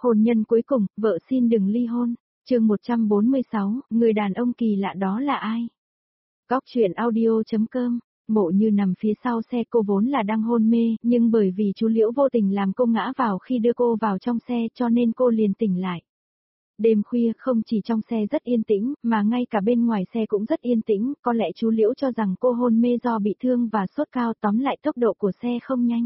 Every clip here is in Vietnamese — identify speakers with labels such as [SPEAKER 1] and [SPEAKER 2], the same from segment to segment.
[SPEAKER 1] Hôn nhân cuối cùng, vợ xin đừng ly hôn. Chương 146, người đàn ông kỳ lạ đó là ai? Góc truyện audio.com. Mộ Như nằm phía sau xe, cô vốn là đang hôn mê, nhưng bởi vì chú Liễu vô tình làm cô ngã vào khi đưa cô vào trong xe cho nên cô liền tỉnh lại. Đêm khuya không chỉ trong xe rất yên tĩnh, mà ngay cả bên ngoài xe cũng rất yên tĩnh, có lẽ chú Liễu cho rằng cô hôn mê do bị thương và sốt cao, tóm lại tốc độ của xe không nhanh.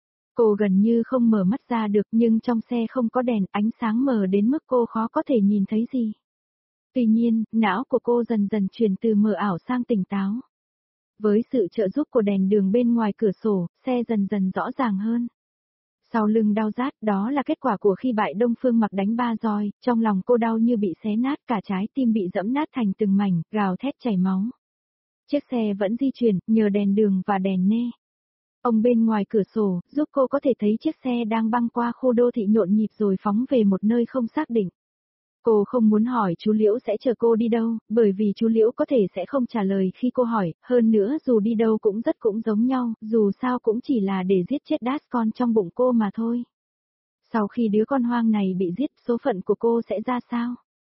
[SPEAKER 1] Cô gần như không mở mắt ra được, nhưng trong xe không có đèn, ánh sáng mờ đến mức cô khó có thể nhìn thấy gì. Tuy nhiên, não của cô dần dần chuyển từ mờ ảo sang tỉnh táo. Với sự trợ giúp của đèn đường bên ngoài cửa sổ, xe dần dần rõ ràng hơn. Sau lưng đau rát, đó là kết quả của khi bại Đông Phương Mặc đánh 3 roi, trong lòng cô đau như bị xé nát, cả trái tim bị giẫm nát thành từng mảnh, gào thét chảy máu. Chiếc xe vẫn di chuyển, nhờ đèn đường và đèn nê. Ông bên ngoài cửa sổ, giúp cô có thể thấy chiếc xe đang băng qua khu đô thị nhộn nhịp rồi phóng về một nơi không xác định. Cô không muốn hỏi chú Liễu sẽ chờ cô đi đâu, bởi vì chú Liễu có thể sẽ không trả lời khi cô hỏi, hơn nữa dù đi đâu cũng giống nhau, dù sao cũng chỉ là để giết chết đát con trong bụng cô mà thôi. Sau khi đứa con hoang này bị giết, số phận của cô sẽ ra sao?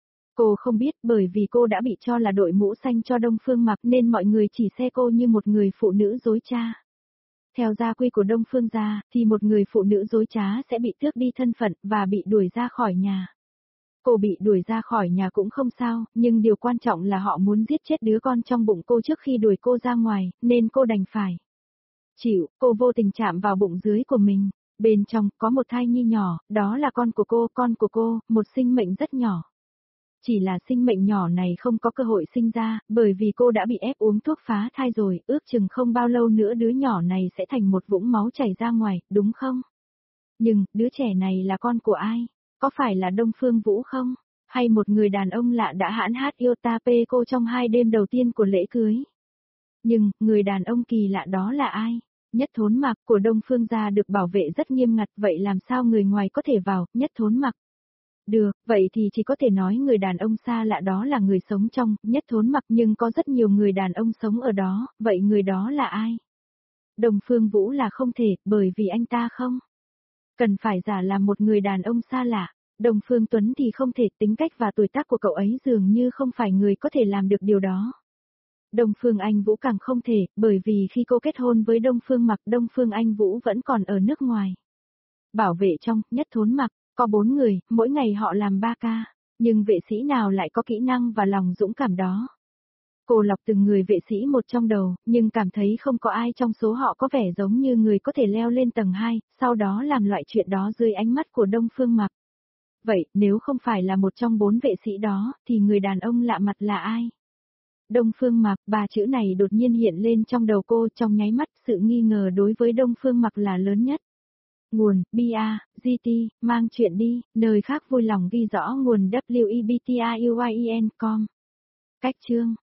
[SPEAKER 1] Cô không biết, bởi vì cô đã bị cho là đội mũ xanh cho Đông Phương Mặc nên mọi người chỉ xem cô như một người phụ nữ dối trá. Theo gia quy của Đông Phương gia, thì một người phụ nữ dối trá sẽ bị tước đi thân phận và bị đuổi ra khỏi nhà. Cô bị đuổi ra khỏi nhà cũng không sao, nhưng điều quan trọng là họ muốn giết chết đứa con trong bụng cô trước khi đuổi cô ra ngoài, nên cô đành phải chịu. Cô vô tình chạm vào bụng dưới của mình. Bên trong, có một thai nhi nhỏ, đó là con của cô, một sinh mệnh rất nhỏ. Chỉ là sinh mệnh nhỏ này không có cơ hội sinh ra, bởi vì cô đã bị ép uống thuốc phá thai rồi, ước chừng không bao lâu nữa đứa nhỏ này sẽ thành một vũng máu chảy ra ngoài, đúng không? Nhưng, đứa trẻ này là con của ai? Có phải là Đông Phương Vũ không? Hay một người đàn ông lạ đã hãn hát yêu tape cô trong 2 đêm đầu tiên của lễ cưới? Nhưng, người đàn ông kỳ lạ đó là ai? Nhất Thốn Mặc của Đông Phương gia được bảo vệ rất nghiêm ngặt, vậy làm sao người ngoài có thể vào? Nhất Thốn Mặc. Được, vậy thì chỉ có thể nói người đàn ông xa lạ đó là người sống trong Nhất Thốn Mặc, nhưng có rất nhiều người đàn ông sống ở đó, vậy người đó là ai? Đông Phương Vũ là không thể, bởi vì anh ta không cần phải giả làm một người đàn ông xa lạ. Đông Phương Tuấn thì không thể, tính cách và tuổi tác của cậu ấy dường như không phải người có thể làm được điều đó. Đông Phương Anh Vũ càng không thể, bởi vì khi cô kết hôn với Đông Phương Mặc, Đông Phương Anh Vũ vẫn còn ở nước ngoài. Bảo vệ trong Nhất Thốn Mặc, có 4 người, mỗi ngày họ làm 3 ca, nhưng vệ sĩ nào lại có kỹ năng và lòng dũng cảm đó? Cô lọc từng người vệ sĩ một trong đầu, nhưng cảm thấy không có ai trong số họ có vẻ giống như người có thể leo lên tầng 2, sau đó làm loại chuyện đó dưới ánh mắt của Đông Phương Mặc. Vậy, nếu không phải là một trong 4 vệ sĩ đó, thì người đàn ông lạ mặt là ai? Đông Phương Mặc, 3 chữ này đột nhiên hiện lên trong đầu cô, trong nháy mắt, sự nghi ngờ đối với Đông Phương Mặc là lớn nhất. Nguồn, BA, GT, mang chuyện đi, nơi khác vui lòng ghi rõ nguồn WEBTIUIEN.com. Cách chương.